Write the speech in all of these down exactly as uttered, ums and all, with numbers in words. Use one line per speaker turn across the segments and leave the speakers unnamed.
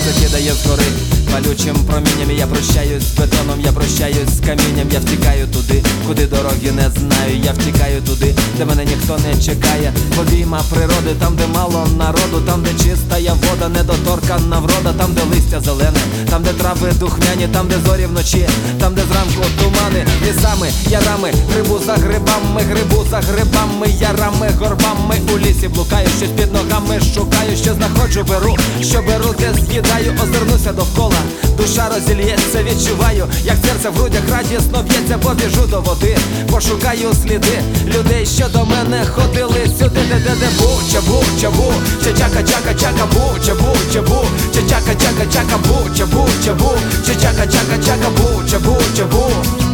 сонце кидає згори палючим промінням. Я прощаюсь з бетоном, я прощаюсь з камінням. Я втікаю туди, куди дороги не знаю. Я втікаю туди, де мене ніхто не чекає. Обійма природи, там де мало народу, там де чистая вода, недоторканна врода, там де листя зелене, там де трави духмяні, там де зорі вночі, там де зранку тумани. Лісами, ярами, грибу за грибами, грибу за грибами, ярами, горбами. У лісі блукаю, щось під ногами шукаю, що знаходжу, беру, що беру, те з'їдаю. Озирнуся довкола, душа розільється, відчуваю, як серце в грудях радісно б'ється. Побіжу до води, пошукаю сліди людей, що до мене ходили сюди. Де де де бу, чабу, чабу, чачака, чака, чака, бу, чабу, чабу, чачака, чака, чака, бу, чабу, чабу, чачака, чака, чака, бу, чабу, чабу.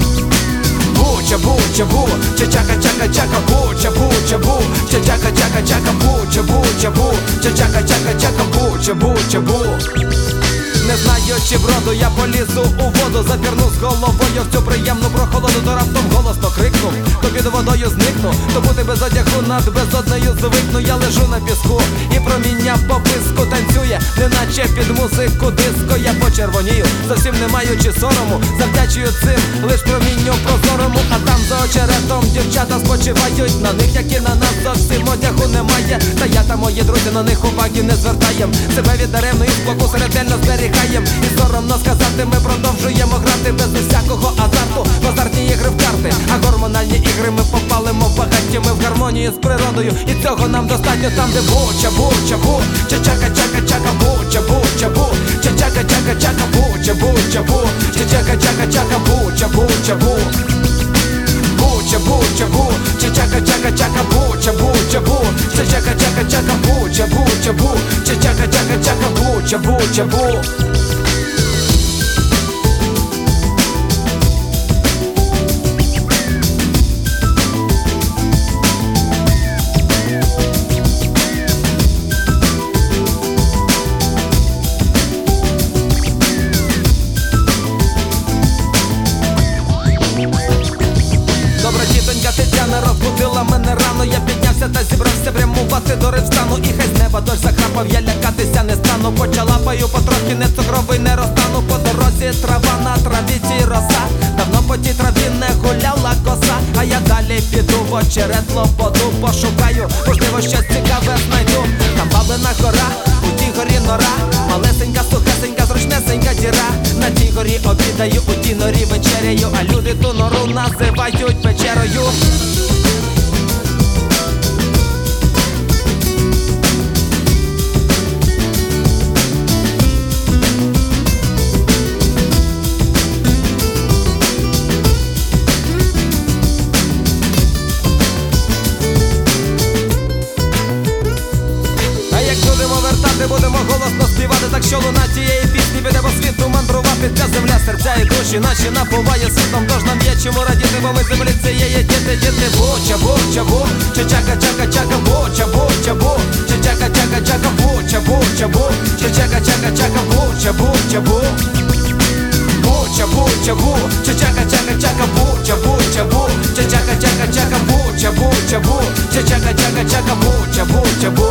Чабу, чабу, чачака, чака, чака, бу, чабу, чабу, чачака, чака, чака, бу, чабу, чабу, чачака, чака, чака, бу, чабу, чабу. Не знаю, чи вроду я полізу у воду, запірну з головою в цю приємну прохолоду. То раптом голосно крикну, то під водою зникну, то бути без одягу над безоднею звикну. Я лежу на піску і проміння по писку танцює, неначе під музику диско. Я почервонію, зовсім не маючи сорому, завдячую цим лиш промінню прозорому. А там за очеретом дівчата спочивають, на них, як і на нас, зовсім одягу немає. Та я та мої друзі на них уваги не звертаєм, себе від даремної спокуси ретельно зберігаєм. І соромно сказати, ми продовжуємо грати без усякого азарту в азартні ігри в карти. А гормональні ігри ми попалимо в багаті, ми в гармонії з природою, і цього нам достатньо. Там де бу, чабу, чабу, чачака, чака, чака, бу, чабу, чабу, чачака, чака, чака, бу, чабу, чабу, чачака, чака, чака, бу, чабу, чабу. Чабу, чабу, чачака, чака, чака, бу, чабу, чабу, чачака, чака, чака, бу, чабу, чабу, чачака, чака, чака, бу, чабу, чабу. Тетяна розбудила мене рано, я піднявся та зібрався прямувати до Ривстану. І хай з неба дощ закрапав, я лякатися не стану. Почалапаю потрохи, не цукровий не розтану. По дорозі трава, на травіці роса, давно по тій траві не гуляла коса. А я далі піду в очерет лободу, пошукаю, можливо щось цікаве знайду. Там баблина гора, у тій горі нора, малесенька, сухесенька, зручнесенька діра. На тій горі обідаю, у тій норі вечеряю, а люди ту нору називають печерою. Будемо голосно співати, так що луна тієї пісні піде по світу мандрувати. Ця земля, серця і душі наші напуває світом, тож нам є чому радіти, бо ми землі цієї діти, діти. Бу, чабу, чабу, чачака, чака, чака, бу, чабу, чабу, чачака, чака, чака, бу, чабу, чабу, чачака, чака, чака, бу, чабу, чабу. Бу, чабу, чабу, чачака, чака, чака, бу, чабу, чабу, чачака, чака, чака, бу, чабу, чабу, чачака, чака, чака, бу, чабу, чабу.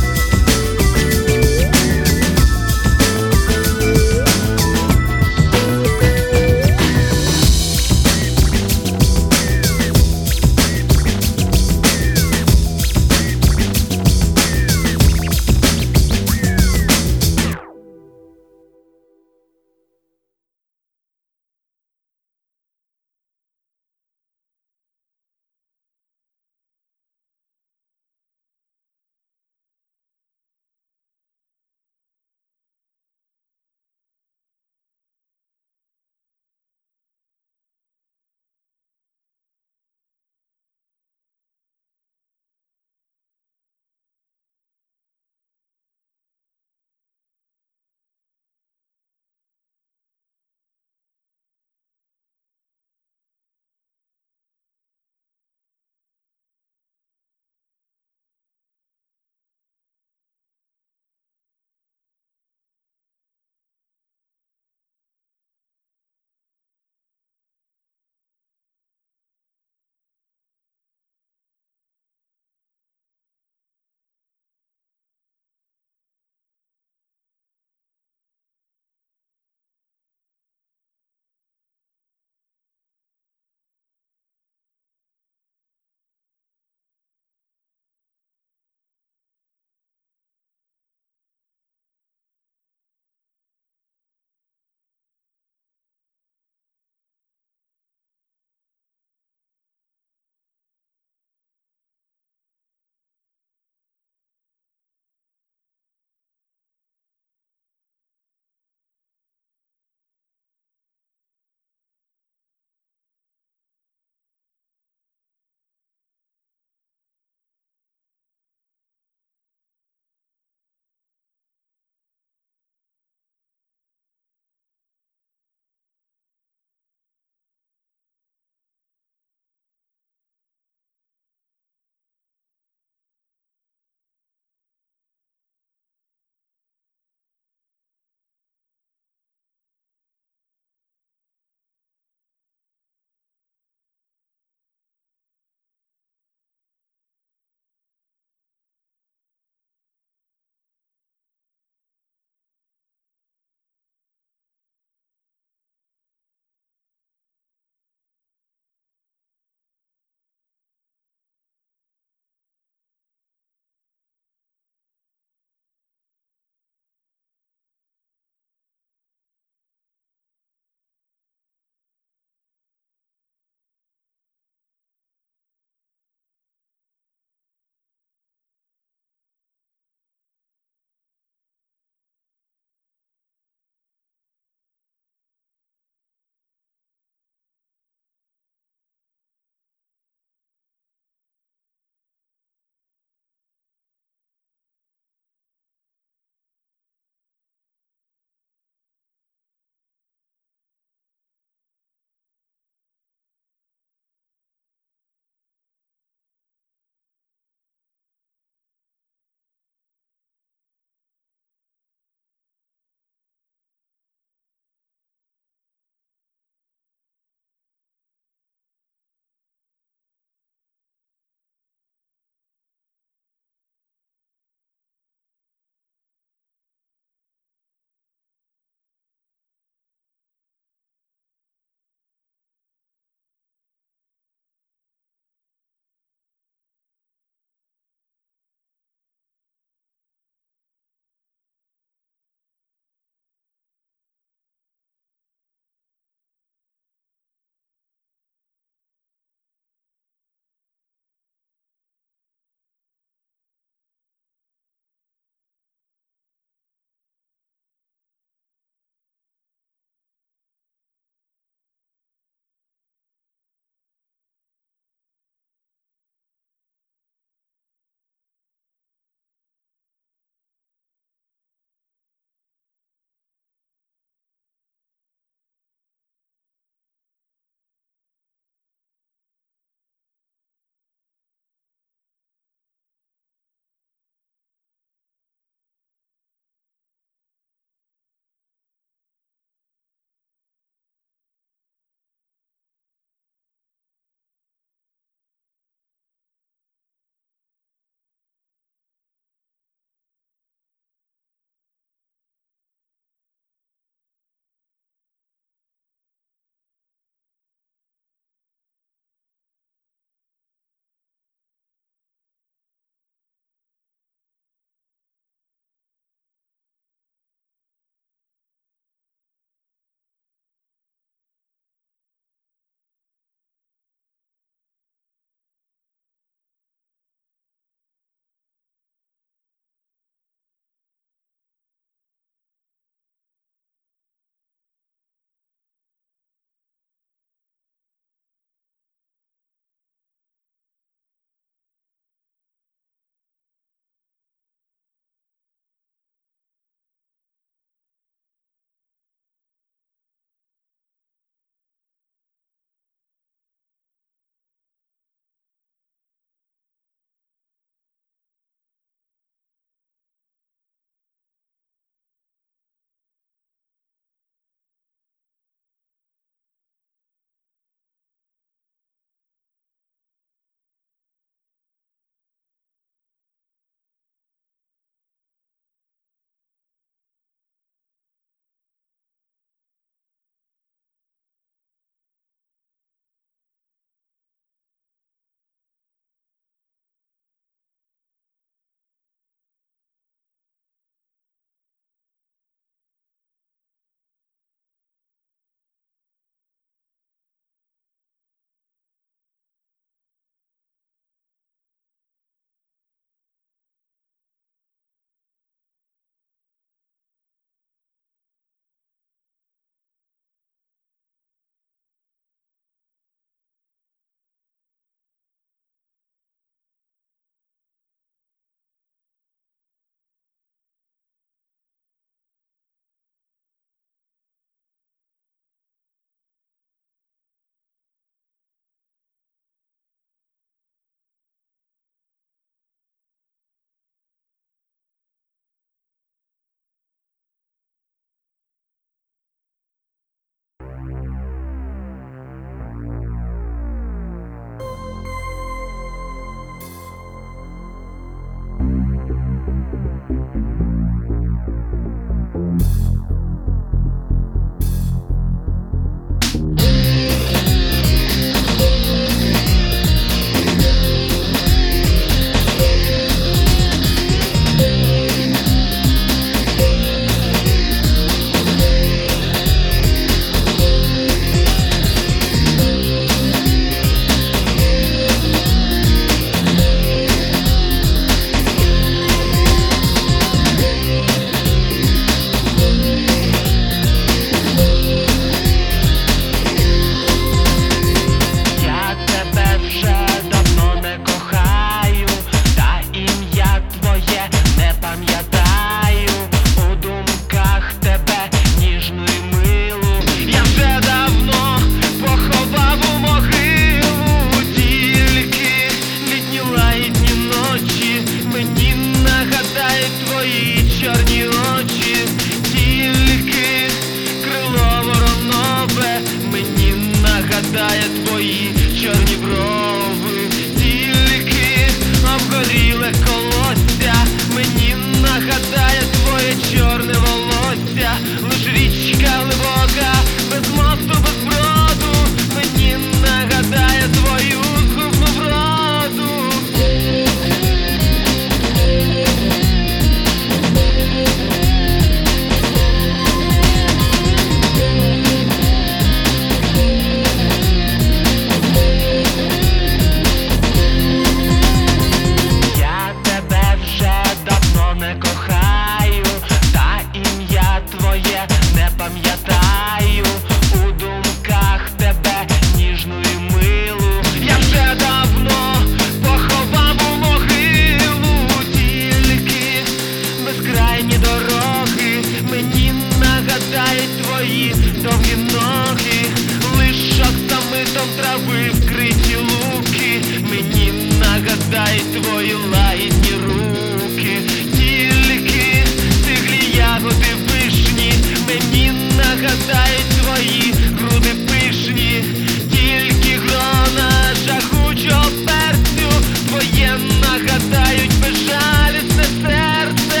пам'ятаю у думках тебе ніжну і милу. Я вже давно поховав у могилу, тільки безкрайні дороги мені нагадають твої довгі ноги. Лиш оксамитом трави вкриті луки мені нагадають твої лагідні руки. Тільки стиглі ягоди вишні мені нагадають твої груди пишні. Тільки грона жагучого перцю твоє нагадають безжалісне серце.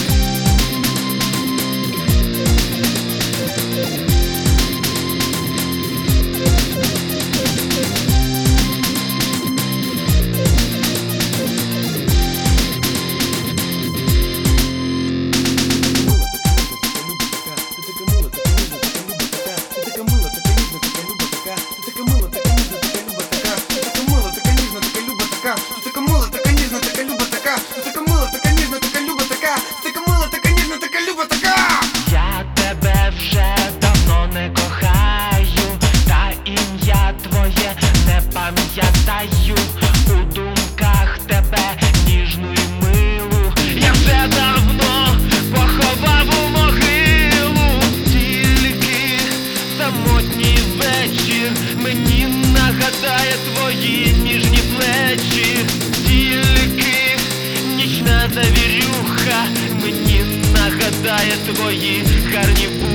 Я тебе вже давно не кохаю, та ім'я твоє не пам'ятаю. У думках тебе ніжну і милу я вже давно поховав у могилу. Тільки самотній вечір мені нагадає твої ніжні плечі. Тільки нічна завірюха мені нагадає твої гарні вуха.